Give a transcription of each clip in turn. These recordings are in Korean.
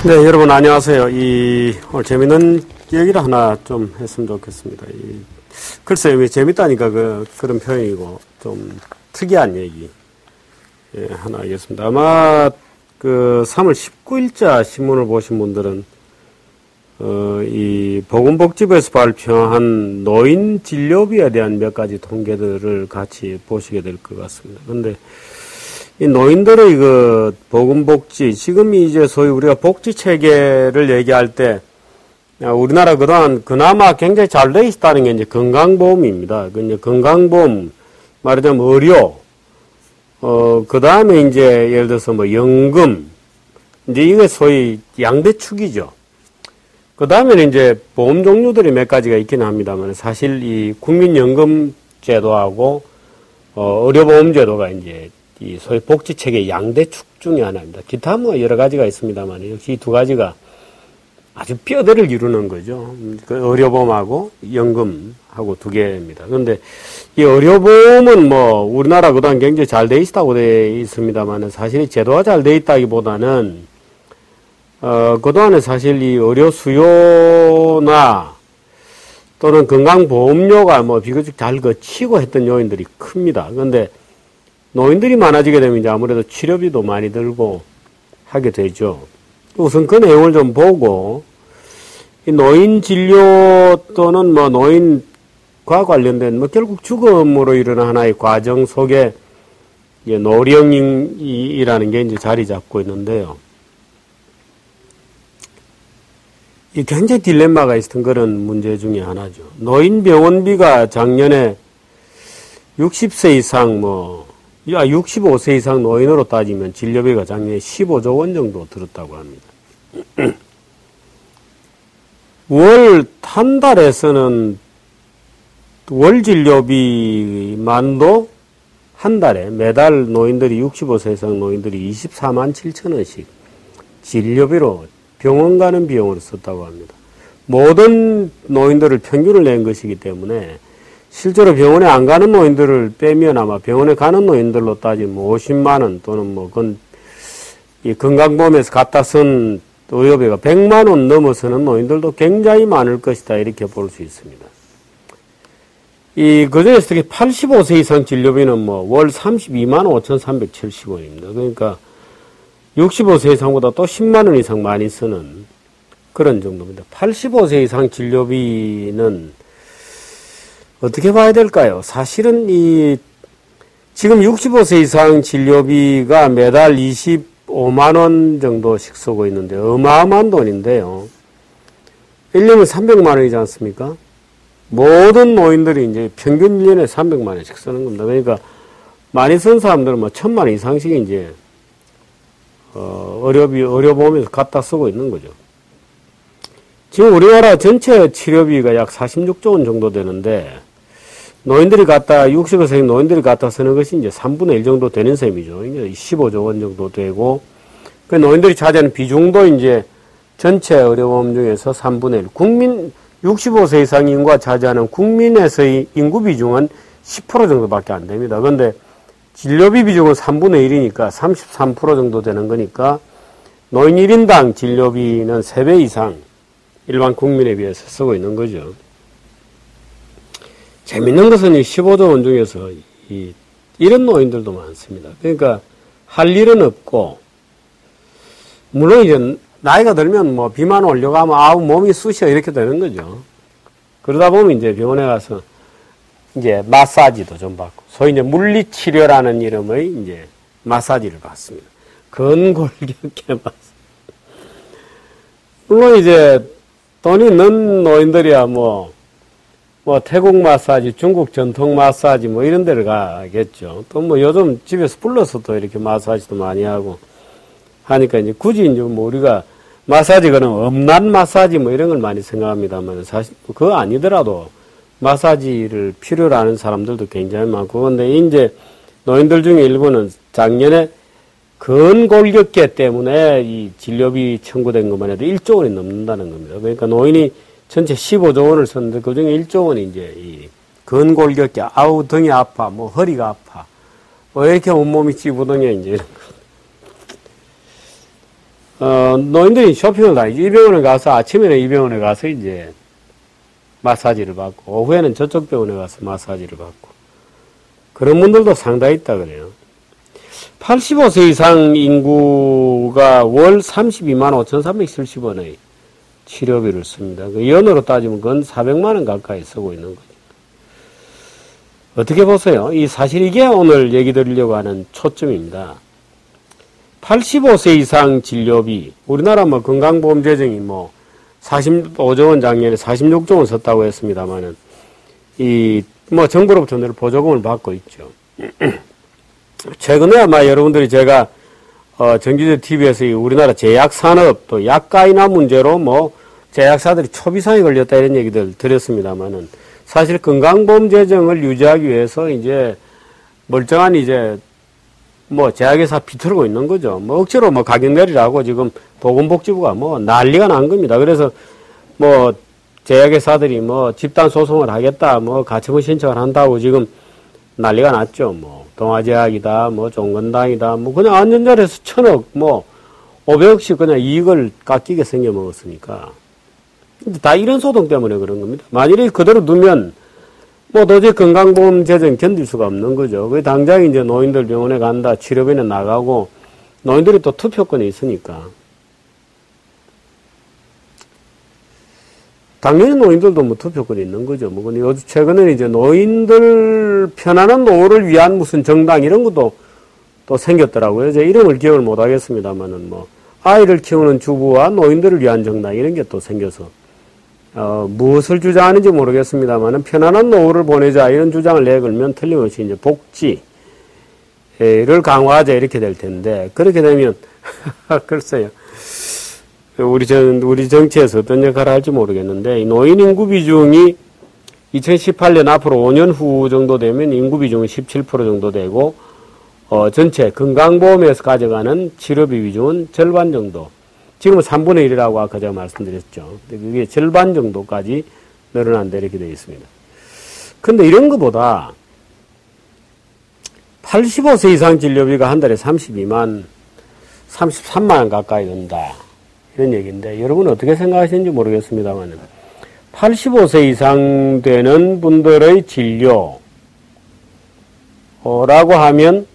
네, 여러분 안녕하세요. 오늘 재밌는 얘기를 하나 좀 했으면 좋겠습니다. 글쎄요, 왜 재밌다니까 그런 표현이고 좀 특이한 얘기 하나 하겠습니다. 아마 3월 19일자 신문을 보신 분들은 이 보건복지부에서 발표한 노인 진료비에 대한 몇 가지 통계들을 같이 보시게 될 것 같습니다. 근데 이 노인들의 보건복지, 지금 이제 소위 우리가 복지체계를 얘기할 때, 우리나라 그동안 그나마 굉장히 잘 돼 있다는 게 이제 건강보험입니다. 이제 건강보험, 말하자면 의료, 그 다음에 이제 예를 들어서 뭐 연금, 이제 이게 소위 양대축이죠. 그 다음에는 이제 보험 종류들이 몇 가지가 있긴 합니다만 사실 이 국민연금 제도하고, 의료보험 제도가 이제 이 소위 복지체계 양대축 중에 하나입니다. 기타 뭐 여러 가지가 있습니다만 역시 이 두 가지가 아주 뼈대를 이루는 거죠. 그 의료보험하고 연금하고 두 개입니다. 그런데 이 의료보험은 뭐 우리나라 그동안 굉장히 잘 돼 있다고 돼 있습니다만 사실 제도가 잘 돼 있다기보다는 그동안에 사실 이 의료 수요나 또는 건강보험료가 뭐 비교적 잘 거치고 했던 요인들이 큽니다. 그런데 노인들이 많아지게 되면 이제 아무래도 치료비도 많이 들고 하게 되죠. 우선 그 내용을 좀 보고, 이 노인 진료 또는 뭐 노인과 관련된 뭐 결국 죽음으로 이르는 하나의 과정 속에 이제 노령이라는 게 이제 자리 잡고 있는데요. 이 굉장히 딜레마가 있었던 그런 문제 중에 하나죠. 노인 병원비가 작년에 60세 이상 65세 이상 노인으로 따지면 진료비가 작년에 15조 원 정도 들었다고 합니다. 한 달에서는 월 진료비만도 한 달에 매달 노인들이 65세 이상 노인들이 24만 7천 원씩 진료비로 병원 가는 비용으로 썼다고 합니다. 모든 노인들을 평균을 낸 것이기 때문에 실제로 병원에 안 가는 노인들을 빼면 아마 병원에 가는 노인들로 따지면 50만 원 또는 이 건강보험에서 갖다 쓴 의료비가 100만 원 넘어서는 노인들도 굉장히 많을 것이다. 이렇게 볼 수 있습니다. 그중에서 특히 85세 이상 진료비는 월 32만 5,370원입니다. 그러니까 65세 이상보다 또 10만 원 이상 많이 쓰는 그런 정도입니다. 85세 이상 진료비는 어떻게 봐야 될까요? 사실은 지금 65세 이상 진료비가 매달 25만 원 정도씩 쓰고 있는데 어마어마한 돈인데요. 1년에 300만 원이지 않습니까? 모든 노인들이 이제 평균 1년에 300만 원씩 쓰는 겁니다. 그러니까 많이 쓴 사람들은 1000만 원 이상씩 이제 의료보험에서 갖다 쓰고 있는 거죠. 지금 우리나라 전체 치료비가 약 46조 원 정도 되는데, 65세 노인들이 갖다 쓰는 것이 이제 3분의 1 정도 되는 셈이죠. 이제 15조 원 정도 되고, 그 노인들이 차지하는 비중도 이제 전체 의료보험 중에서 3분의 1. 65세 이상 인구가 차지하는 국민에서의 인구 비중은 10% 정도밖에 안 됩니다. 그런데 진료비 비중은 3분의 1이니까 33% 정도 되는 거니까, 노인 1인당 진료비는 3배 이상 일반 국민에 비해서 쓰고 있는 거죠. 재밌는 것은 이 15조 원 중에서 이런 노인들도 많습니다. 그러니까 할 일은 없고, 물론 이제 나이가 들면 비만 오려고 하면 몸이 쑤셔 이렇게 되는 거죠. 그러다 보면 이제 병원에 가서 이제 마사지도 좀 받고, 소위 이제 물리치료라는 이름의 이제 마사지를 받습니다. 근골격계 마사지. 물론 이제 돈이 있는 노인들이야 태국 마사지, 중국 전통 마사지 이런 데를 가겠죠. 또 요즘 집에서 불러서 또 이렇게 마사지도 많이 하고 하니까 이제 굳이 이제 우리가 마사지 그런 음란 마사지 이런 걸 많이 생각합니다만 사실 그거 아니더라도 마사지를 필요로 하는 사람들도 굉장히 많고, 근데 이제 노인들 중에 일부는 작년에 근골격계 때문에 이 진료비 청구된 것만 해도 1조 원이 넘는다는 겁니다. 그러니까 노인이 전체 15조 원을 썼는데 그 중에 1조 원이 이제 이 근골격계, 등이 아파, 허리가 아파, 왜 이렇게 온몸이 찌부둥해, 이제 이런 거. 노인들이 쇼핑을 다니죠. 이 병원에 가서, 아침에는 이 병원에 가서 이제 마사지를 받고, 오후에는 저쪽 병원에 가서 마사지를 받고, 그런 분들도 상당히 있다 그래요. 85세 이상 인구가 월 32만 5,370원의 치료비를 씁니다. 그 연으로 따지면 그건 400만 원 가까이 쓰고 있는 거죠. 어떻게 보세요? 사실 이게 오늘 얘기 드리려고 하는 초점입니다. 85세 이상 진료비, 우리나라 건강보험 재정이 45조 원 작년에 46조 원 썼다고 했습니다만은, 정부로부터 늘 보조금을 받고 있죠. 최근에 아마 여러분들이 제가, 정규제 TV에서 우리나라 제약산업, 또 약가인화 문제로 제약사들이 초비상에 걸렸다 이런 얘기들 드렸습니다만은, 사실 건강보험 재정을 유지하기 위해서 이제 멀쩡한 제약회사 비틀고 있는 거죠. 억지로 가격 내리라고 지금 보건복지부가 난리가 난 겁니다. 그래서 제약회사들이 집단 소송을 하겠다, 가처분 신청을 한다고 지금 난리가 났죠. 동아제약이다, 종건당이다, 그냥 안전자리에서 1,000억, 500억씩 그냥 이익을 깎이게 생겨 먹었으니까. 다 이런 소동 때문에 그런 겁니다. 만일에 그대로 두면, 도저히 건강보험 재정 견딜 수가 없는 거죠. 그 당장 이제 노인들 병원에 간다, 치료비는 나가고, 노인들이 또 투표권이 있으니까. 당연히 노인들도 투표권이 있는 거죠. 요즘 최근에는 이제 노인들 편안한 노후를 위한 무슨 정당 이런 것도 또 생겼더라고요. 제 이름을 기억을 못 하겠습니다만은 아이를 키우는 주부와 노인들을 위한 정당 이런 게 또 생겨서 무엇을 주장하는지 모르겠습니다만은 편안한 노후를 보내자 이런 주장을 내걸면 틀림없이 이제 복지를 강화하자 이렇게 될 텐데 그렇게 되면 글쎄요. 우리 정치에서 어떤 역할을 할지 모르겠는데, 이 노인 인구 비중이 2018년 앞으로 5년 후 정도 되면 인구 비중은 17% 정도 되고, 전체 건강보험에서 가져가는 치료비 비중은 절반 정도. 지금은 3분의 1이라고 아까 제가 말씀드렸죠. 근데 그게 절반 정도까지 늘어난다 이렇게 되어 있습니다. 근데 이런 것보다 85세 이상 진료비가 한 달에 33만 원 가까이 든다. 이런 얘기인데, 여러분 어떻게 생각하시는지 모르겠습니다만, 85세 이상 되는 분들의 진료라고 하면,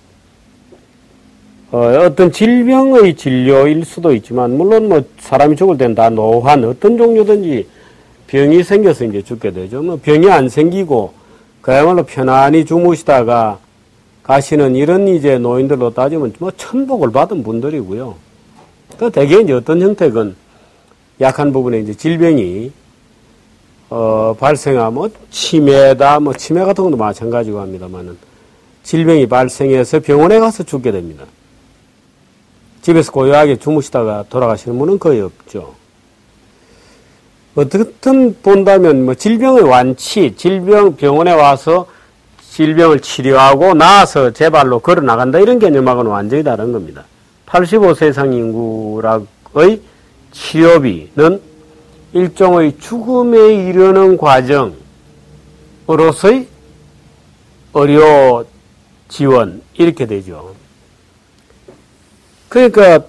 어떤 질병의 진료일 수도 있지만, 물론 사람이 죽을 때는 다 노환, 어떤 종류든지 병이 생겨서 이제 죽게 되죠. 병이 안 생기고, 그야말로 편안히 주무시다가 가시는 이런 이제 노인들로 따지면 천복을 받은 분들이고요. 대개 이제 어떤 형태건 약한 부분에 이제 질병이, 발생하면 치매다, 치매 같은 것도 마찬가지고 합니다만은 질병이 발생해서 병원에 가서 죽게 됩니다. 집에서 고요하게 주무시다가 돌아가시는 분은 거의 없죠. 어떻든 본다면 질병의 완치, 병원에 와서 질병을 치료하고 나아서 제 발로 걸어 나간다 이런 개념하고는 완전히 다른 겁니다. 85세 이상 인구의 치료비는 일종의 죽음에 이르는 과정으로서의 의료 지원 이렇게 되죠. 그러니까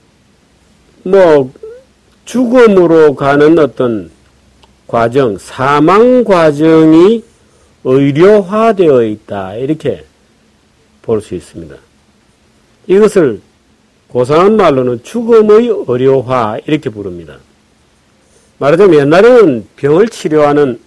죽음으로 가는 어떤 과정, 사망 과정이 의료화되어 있다 이렇게 볼 수 있습니다. 이것을 고상한 말로는 죽음의 의료화 이렇게 부릅니다. 말하자면 옛날에는 병을 치료하는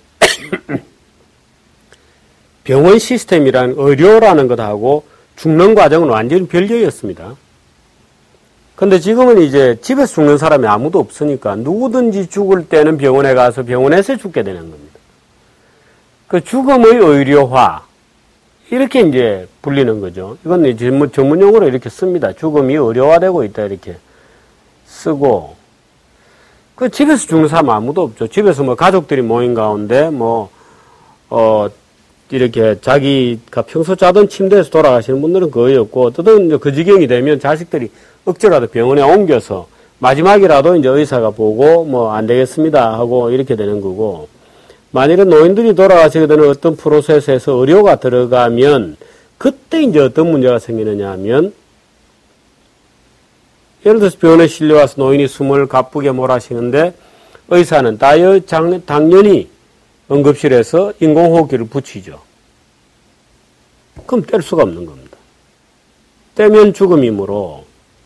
병원 시스템이란 의료라는 것하고 죽는 과정은 완전히 별개였습니다. 근데 지금은 이제 집에서 죽는 사람이 아무도 없으니까 누구든지 죽을 때는 병원에 가서 병원에서 죽게 되는 겁니다. 그 죽음의 의료화 이렇게 이제 불리는 거죠. 이건 이제 전문 용어로 이렇게 씁니다. 죽음이 의료화되고 있다 이렇게 쓰고, 그 집에서 죽는 사람 아무도 없죠. 집에서 가족들이 모인 가운데 이렇게 자기가 평소 자던 침대에서 돌아가시는 분들은 거의 없고, 어떤 그 지경이 되면 자식들이 억지라도 병원에 옮겨서 마지막이라도 이제 의사가 보고 안 되겠습니다 하고 이렇게 되는 거고, 만일에 노인들이 돌아가시게 되는 어떤 프로세스에서 의료가 들어가면 그때 이제 어떤 문제가 생기느냐 하면 예를 들어서 병원에 실려와서 노인이 숨을 가쁘게 몰아쉬는데 의사는 당연히 응급실에서 인공호흡기를 붙이죠. 그럼 뗄 수가 없는 겁니다. 떼면 죽음이므로.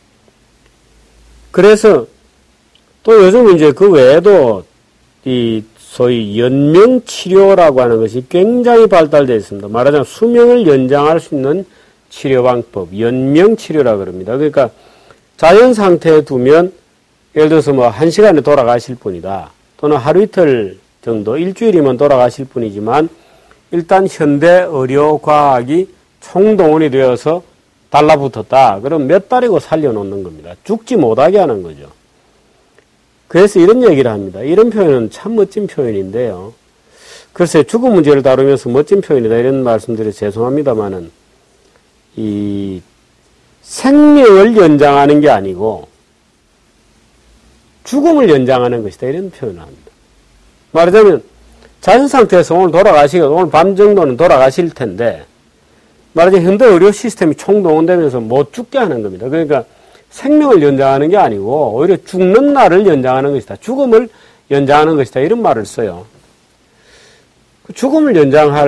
그래서 또 요즘 이제 그 외에도 이 소위 연명치료라고 하는 것이 굉장히 발달되어 있습니다. 말하자면 수명을 연장할 수 있는 치료 방법, 연명치료라고 그럽니다. 그러니까 자연 상태에 두면 예를 들어서 뭐 1시간에 돌아가실 분이다. 또는 하루 이틀 정도, 일주일이면 돌아가실 분이지만 일단 현대 의료과학이 총동원이 되어서 달라붙었다. 그럼 몇 달이고 살려놓는 겁니다. 죽지 못하게 하는 거죠. 그래서 이런 얘기를 합니다. 이런 표현은 참 멋진 표현인데요. 글쎄 죽음 문제를 다루면서 멋진 표현이다 이런 말씀드려 죄송합니다만은 이 생명을 연장하는 게 아니고 죽음을 연장하는 것이다 이런 표현을 합니다. 말하자면 자연 상태에서 오늘 밤 정도는 돌아가실 텐데 말하자면 현대 의료 시스템이 총동원되면서 못 죽게 하는 겁니다. 그러니까 생명을 연장하는 게 아니고 오히려 죽는 날을 연장하는 것이다. 죽음을 연장하는 것이다. 이런 말을 써요. 죽음을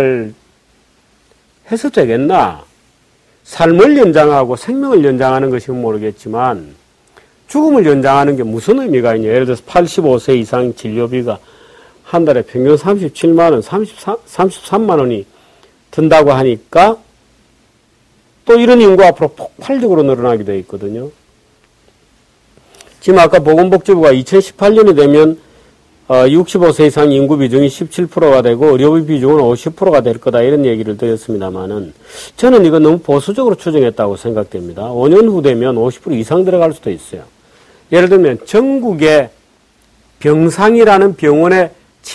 해서 되겠나? 삶을 연장하고 생명을 연장하는 것이면 모르겠지만 죽음을 연장하는 게 무슨 의미가 있냐. 예를 들어서 85세 이상 진료비가 한 달에 평균 37만 원, 33만 원이 든다고 하니까 또 이런 인구 앞으로 폭발적으로 늘어나게 되어 있거든요. 지금 아까 보건복지부가 2018년이 되면 65세 이상 인구 비중이 17%가 되고 의료비 비중은 50%가 될 거다 이런 얘기를 드렸습니다만은 저는 이거 너무 보수적으로 추정했다고 생각됩니다. 5년 후 되면 50% 이상 들어갈 수도 있어요. 예를 들면 전국에 병상이라는 병원의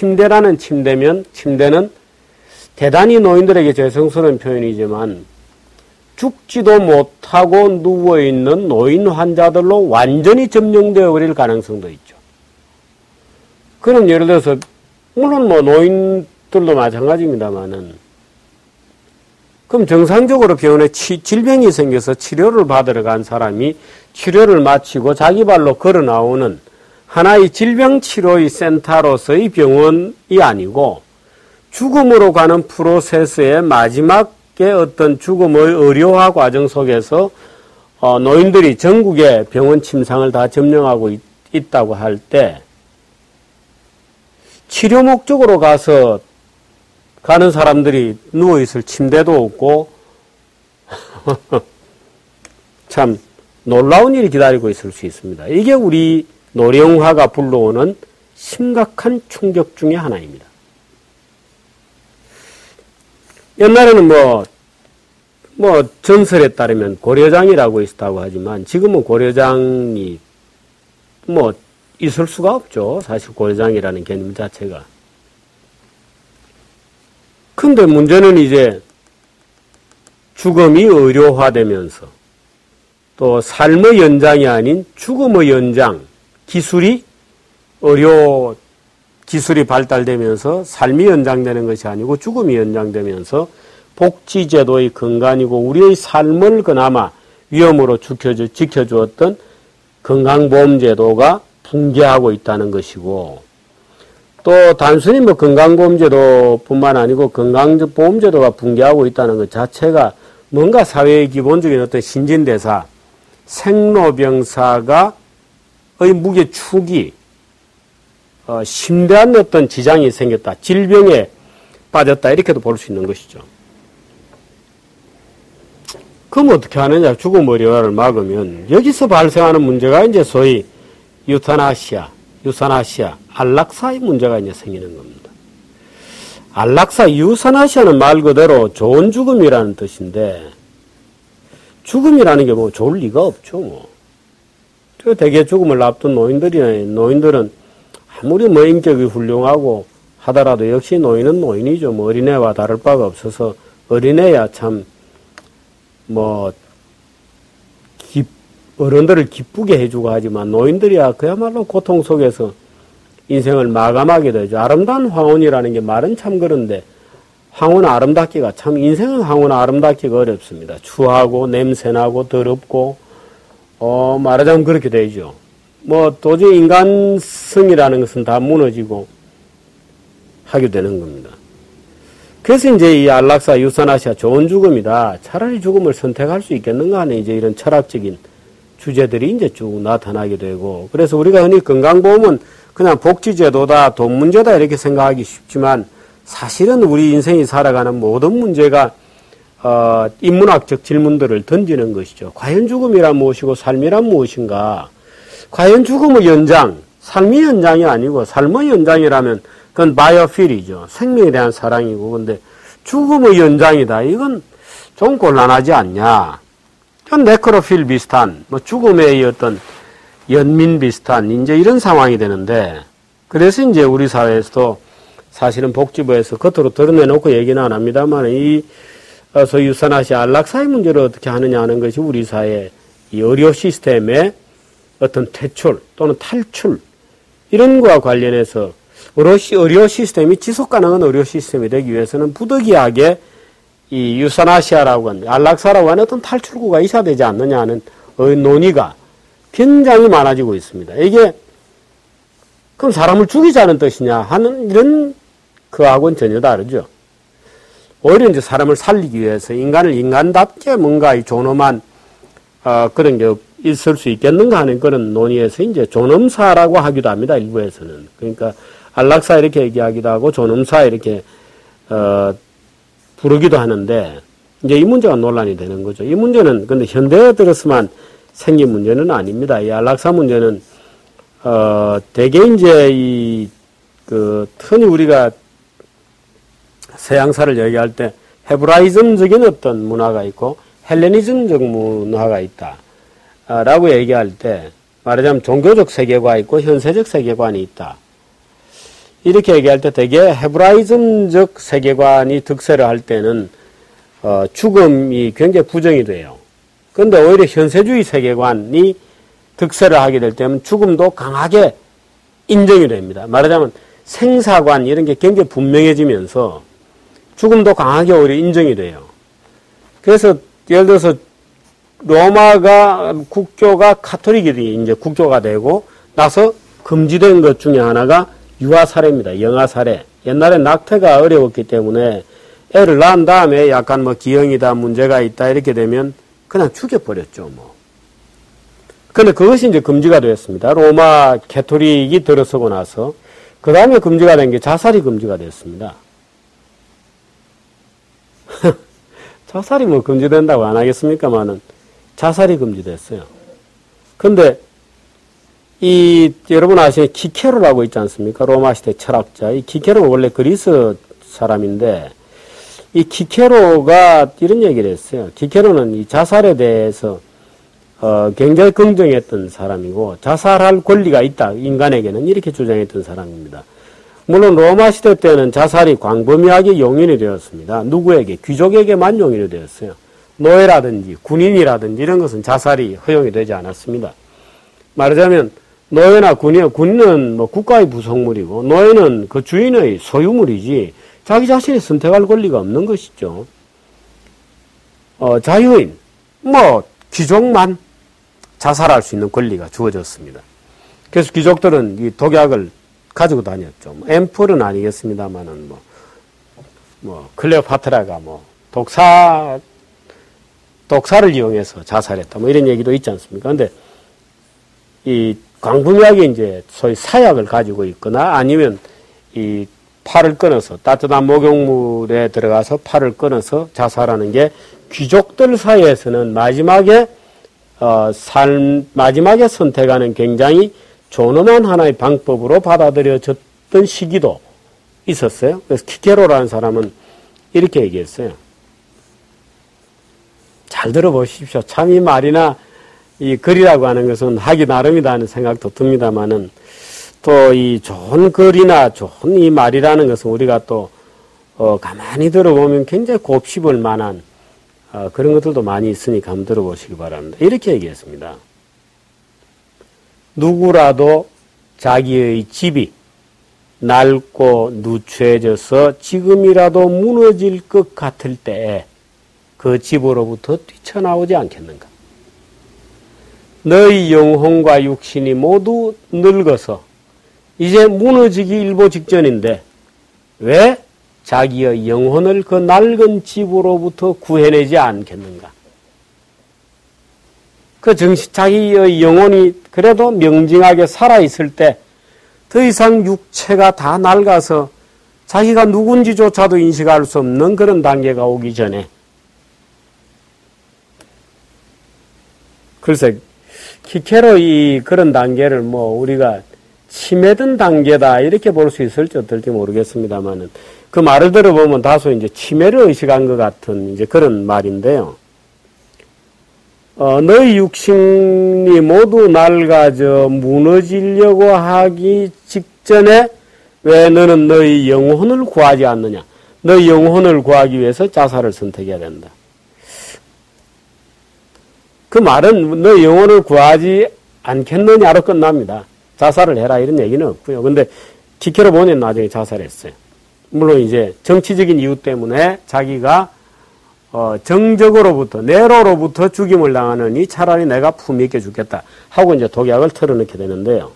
침대는 대단히 노인들에게 죄송스러운 표현이지만 죽지도 못하고 누워있는 노인 환자들로 완전히 점령되어 버릴 가능성도 있죠. 그럼 예를 들어서 물론 뭐 노인들도 마찬가지입니다만은 그럼 정상적으로 병원에 질병이 생겨서 치료를 받으러 간 사람이 치료를 마치고 자기 발로 걸어 나오는 하나의 질병치료의 센터로서의 병원이 아니고 죽음으로 가는 프로세스의 마지막에 어떤 죽음의 의료화 과정 속에서 노인들이 전국의 병원 침상을 다 점령하고 있다고 할 때 치료 목적으로 가는 사람들이 누워있을 침대도 없고 참 놀라운 일이 기다리고 있을 수 있습니다. 이게 우리 노령화가 불러오는 심각한 충격 중의 하나입니다. 옛날에는 전설에 따르면 고려장이라고 있었다고 하지만 지금은 고려장이 있을 수가 없죠. 사실 고려장이라는 개념 자체가. 근데 문제는 이제 죽음이 의료화되면서 또 삶의 연장이 아닌 죽음의 연장, 기술이 발달되면서 삶이 연장되는 것이 아니고 죽음이 연장되면서 복지제도의 근간이고 우리의 삶을 그나마 위험으로 지켜주었던 건강보험제도가 붕괴하고 있다는 것이고 또 단순히 건강보험제도뿐만 아니고 건강보험제도가 붕괴하고 있다는 것 자체가 뭔가 사회의 기본적인 어떤 신진대사, 생로병사의 무게축이 심대한 어떤 지장이 생겼다. 질병에 빠졌다. 이렇게도 볼 수 있는 것이죠. 그럼 어떻게 하느냐. 죽음 의료화를 막으면 여기서 발생하는 문제가 이제 소위 유타나시아, 안락사의 문제가 이제 생기는 겁니다. 유사나시아는 말 그대로 좋은 죽음이라는 뜻인데 죽음이라는 게 좋을 리가 없죠. 대개 죽음을 앞둔 노인들은 아무리 인격이 훌륭하고 하더라도 역시 노인은 노인이죠. 어린애와 다를 바가 없어서 어린애야 참 어른들을 기쁘게 해주고 하지만 노인들이야 그야말로 고통 속에서 인생을 마감하게 되죠. 아름다운 황혼이라는 게 말은 참 그런데 황혼 아름답기가 참 인생은 황혼 아름답기가 어렵습니다. 추하고 냄새나고 더럽고 말하자면 그렇게 되죠. 뭐 도저히 인간성이라는 것은 다 무너지고 하게 되는 겁니다. 그래서 이제 이 안락사, 유사나시아 좋은 죽음이다. 차라리 죽음을 선택할 수 있겠는가 하는 이제 이런 철학적인 주제들이 이제 쭉 나타나게 되고, 그래서 우리가 흔히 건강보험은 그냥 복지제도다, 돈 문제다 이렇게 생각하기 쉽지만 사실은 우리 인생이 살아가는 모든 문제가 인문학적 질문들을 던지는 것이죠. 과연 죽음이란 무엇이고 삶이란 무엇인가? 과연 죽음의 연장, 삶의 연장이 아니고 삶의 연장이라면 그건 바이오필이죠. 생명에 대한 사랑이고, 근데 죽음의 연장이다. 이건 좀 곤란하지 않냐. 전 네크로필 비슷한, 뭐 죽음의 어떤 연민 비슷한 이제 이런 상황이 되는데, 그래서 이제 우리 사회에서도 사실은 복지부에서 겉으로 드러내놓고 얘기는 안 합니다만 이 소위 유사나시아 안락사의 문제를 어떻게 하느냐 하는 것이 우리 사회 이 의료 시스템의 어떤 퇴출 또는 탈출 이런 거와 관련해서 의료 시스템이 지속 가능한 의료 시스템이 되기 위해서는 부득이하게 이 유사나시아라고 하는 안락사라고 하는 어떤 탈출구가 있어야 되지 않느냐 하는 논의가 굉장히 많아지고 있습니다. 이게 그럼 사람을 죽이자는 뜻이냐 하는 이런 그하고는 전혀 다르죠. 오히려 이제 사람을 살리기 위해서 인간을 인간답게 뭔가 이 존엄한 그런 게 있을 수 있겠는가 하는 그런 논의에서 이제 존엄사라고 하기도 합니다. 일부에서는. 그러니까 안락사 이렇게 얘기하기도 하고 존엄사 이렇게 부르기도 하는데 이제 이 문제가 논란이 되는 거죠. 이 문제는 근데 현대에 들어서만 생긴 문제는 아닙니다. 이 안락사 문제는 대개 이제 흔히 우리가 서양사를 얘기할 때 헤브라이즘적인 어떤 문화가 있고 헬레니즘적 문화가 있다. 라고 얘기할 때 말하자면 종교적 세계관이 있고 현세적 세계관이 있다. 이렇게 얘기할 때 대개 헤브라이즘적 세계관이 득세를 할 때는 죽음이 굉장히 부정이 돼요. 그런데 오히려 현세주의 세계관이 득세를 하게 될 때면 죽음도 강하게 인정이 됩니다. 말하자면 생사관 이런 게 굉장히 분명해지면서 죽음도 강하게 오히려 인정이 돼요. 그래서 예를 들어서 로마가 국교가 카톨릭이 이제 국교가 되고 나서 금지된 것 중에 하나가 유아살해입니다. 영아살해. 옛날에 낙태가 어려웠기 때문에 애를 낳은 다음에 약간 뭐 기형이다 문제가 있다 이렇게 되면 그냥 죽여버렸죠 뭐. 근데 그것이 이제 금지가 되었습니다. 로마 캐톨릭이 들어서고 나서 그 다음에 금지가 된 게 자살이 금지가 됐습니다. 자살이 뭐 금지된다고 안 하겠습니까만은 자살이 금지됐어요. 근데 여러분 아시는 키케로라고 있지 않습니까? 로마 시대 철학자. 이 키케로는 원래 그리스 사람인데 이 키케로가 이런 얘기를 했어요. 키케로는 이 자살에 대해서 굉장히 긍정했던 사람이고 자살할 권리가 있다. 인간에게는 이렇게 주장했던 사람입니다. 물론 로마 시대 때는 자살이 광범위하게 용인이 되었습니다. 누구에게? 귀족에게만 용인이 되었어요. 노예라든지 군인이라든지 이런 것은 자살이 허용이 되지 않았습니다. 말하자면 노예나 군인은 뭐 국가의 부속물이고 노예는 그 주인의 소유물이지 자기 자신이 선택할 권리가 없는 것이죠. 자유인, 뭐 귀족만 자살할 수 있는 권리가 주어졌습니다. 그래서 귀족들은 이 독약을 가지고 다녔죠. 앰플은 아니겠습니다만은 클레오파트라가 독사를 이용해서 자살했다. 이런 얘기도 있지 않습니까? 근데 이 광범위하게 이제 소위 사약을 가지고 있거나 아니면 이 팔을 끊어서 따뜻한 목욕물에 들어가서 팔을 끊어서 자살하는 게 귀족들 사이에서는 마지막에 선택하는 굉장히 존엄한 하나의 방법으로 받아들여졌던 시기도 있었어요. 그래서 키케로라는 사람은 이렇게 얘기했어요. 잘 들어보십시오. 참 이 말이나 이 글이라고 하는 것은 하기 나름이다 하는 생각도 듭니다만은 또 이 좋은 글이나 좋은 이 말이라는 것은 우리가 또 가만히 들어보면 굉장히 곱씹을 만한 그런 것들도 많이 있으니까 한번 들어보시기 바랍니다. 이렇게 얘기했습니다. 누구라도 자기의 집이 낡고 누추해져서 지금이라도 무너질 것 같을 때에 그 집으로부터 뛰쳐나오지 않겠는가? 너희 영혼과 육신이 모두 늙어서 이제 무너지기 일보 직전인데 왜 자기의 영혼을 그 낡은 집으로부터 구해내지 않겠는가? 자기의 영혼이 그래도 명징하게 살아있을 때 더 이상 육체가 다 낡아서 자기가 누군지조차도 인식할 수 없는 그런 단계가 오기 전에 글쎄 키케로 그런 단계를 우리가 치매든 단계다 이렇게 볼 수 있을지 어떨지 모르겠습니다만은 그 말을 들어보면 다소 이제 치매를 의식한 것 같은 이제 그런 말인데요. 너희 육신이 모두 낡아져 무너지려고 하기 직전에 왜 너는 너희 영혼을 구하지 않느냐? 너희 영혼을 구하기 위해서 자살을 선택해야 된다. 그 말은 너희 영혼을 구하지 않겠느냐로 끝납니다. 자살을 해라 이런 얘기는 없고요. 근데 키케로 본인 나중에 자살했어요. 물론 이제 정치적인 이유 때문에 자기가 정적으로부터 네로로부터 죽임을 당하느니 차라리 내가 품위 있게 죽겠다 하고 이제 독약을 털어넣게 되는데요.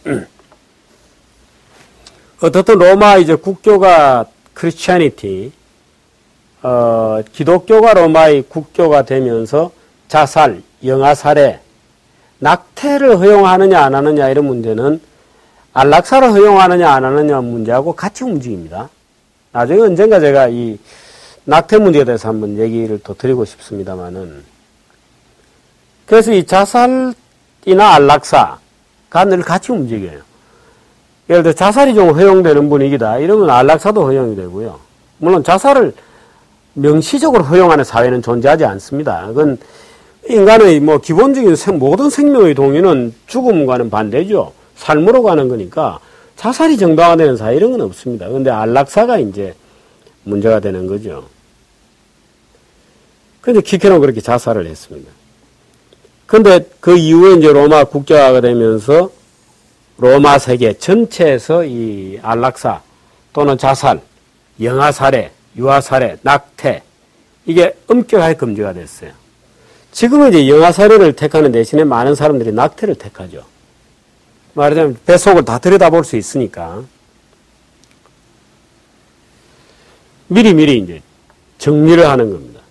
어떻든 로마 이제 국교가 크리스찬이티, 기독교가 로마의 국교가 되면서 자살, 영아살해, 낙태를 허용하느냐 안 하느냐 이런 문제는 안락사를 허용하느냐 안 하느냐 문제하고 같이 움직입니다. 나중에 언젠가 제가 이 낙태 문제에 대해서 한번 얘기를 또 드리고 싶습니다만은 그래서 이 자살이나 안락사가 늘 같이 움직여요. 예를 들어 자살이 좀 허용되는 분위기다 이러면 안락사도 허용이 되고요. 물론 자살을 명시적으로 허용하는 사회는 존재하지 않습니다. 그건 인간의 기본적인 모든 생명의 동의는 죽음과는 반대죠. 삶으로 가는 거니까 자살이 정당화되는 사회 이런 건 없습니다. 그런데 안락사가 이제 문제가 되는 거죠. 그런데 키케로는 그렇게 자살을 했습니다. 그런데 그 이후에 이제 로마 국교화가 되면서 로마 세계 전체에서 이 안락사 또는 자살, 영아살해, 유아살해, 낙태 이게 엄격하게 금지가 됐어요. 지금은 이제 영아살해를 택하는 대신에 많은 사람들이 낙태를 택하죠. 말하자면 뱃속을 다 들여다볼 수 있으니까 미리 이제 정리를 하는 겁니다.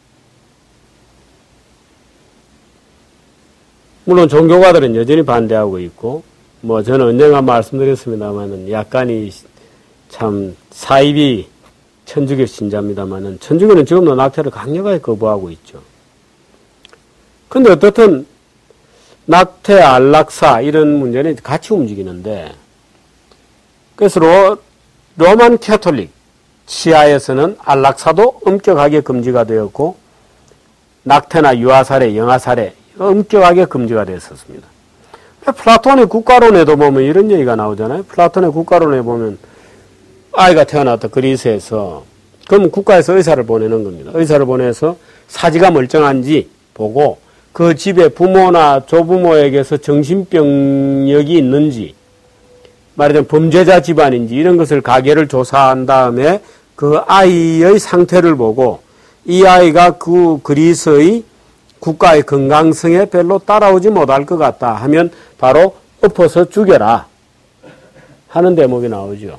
물론 종교가들은 여전히 반대하고 있고 저는 언젠가 말씀드렸습니다만은 약간이 참 사이비 천주교 신자입니다만은 천주교는 지금도 낙태를 강력하게 거부하고 있죠. 근데 어떻든 낙태, 안락사 이런 문제는 같이 움직이는데 그래서 로만 캐톨릭 치하에서는 안락사도 엄격하게 금지가 되었고 낙태나 유아살해, 영아살해 엄격하게 금지가 되었습니다. 플라톤의 국가론에도 보면 이런 얘기가 나오잖아요. 플라톤의 국가론에 보면 아이가 태어났다 그리스에서 그럼 국가에서 의사를 보내는 겁니다. 의사를 보내서 사지가 멀쩡한지 보고 그 집에 부모나 조부모에게서 정신병력이 있는지 말하자면 범죄자 집안인지 이런 것을 가계를 조사한 다음에 그 아이의 상태를 보고 이 아이가 그 그리스의 국가의 건강성에 별로 따라오지 못할 것 같다 하면 바로 엎어서 죽여라 하는 대목이 나오죠.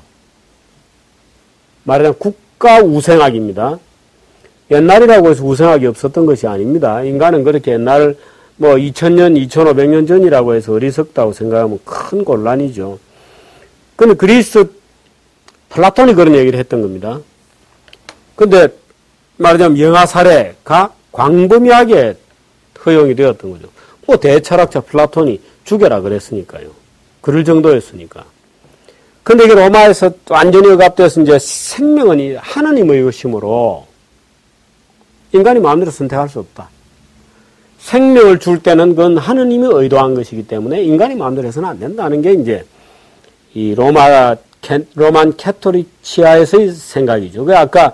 말하자면 국가 우생학입니다. 옛날이라고 해서 우생학이 없었던 것이 아닙니다. 인간은 그렇게 옛날 2000년, 2500년 전이라고 해서 어리석다고 생각하면 큰 곤란이죠. 근데 플라톤이 그런 얘기를 했던 겁니다. 근데 말하자면 영아살해가 광범위하게 허용이 되었던 거죠. 대철학자 플라톤이 죽여라 그랬으니까요. 그럴 정도였으니까. 근데 이게 로마에서 완전히 억압돼서 이제 생명은 하나님의 것이므로 인간이 마음대로 선택할 수 없다. 생명을 줄 때는 그건 하느님이 의도한 것이기 때문에 인간이 마음대로 해서는 안 된다는 게 이제 이 로만 캐톨릭 치하에서의 생각이죠. 그 아까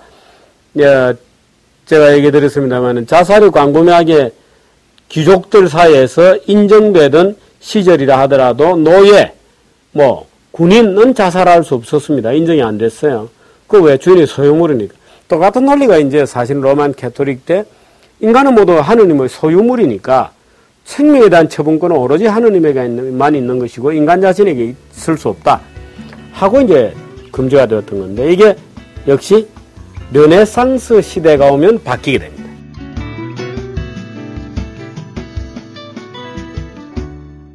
제가 얘기 드렸습니다만 자살이 광범위하게 귀족들 사이에서 인정되던 시절이라 하더라도 노예, 군인은 자살할 수 없었습니다. 인정이 안 됐어요. 그 왜 주인이 소유물이니까. 똑같은 논리가 이제 사실 로만 캐톨릭 때 인간은 모두 하느님의 소유물이니까 생명에 대한 처분권은 오로지 하느님에게만 있는 것이고 인간 자신에게 있을 수 없다 하고 이제 금지가 되었던 건데 이게 역시 르네상스 시대가 오면 바뀌게 됩니다.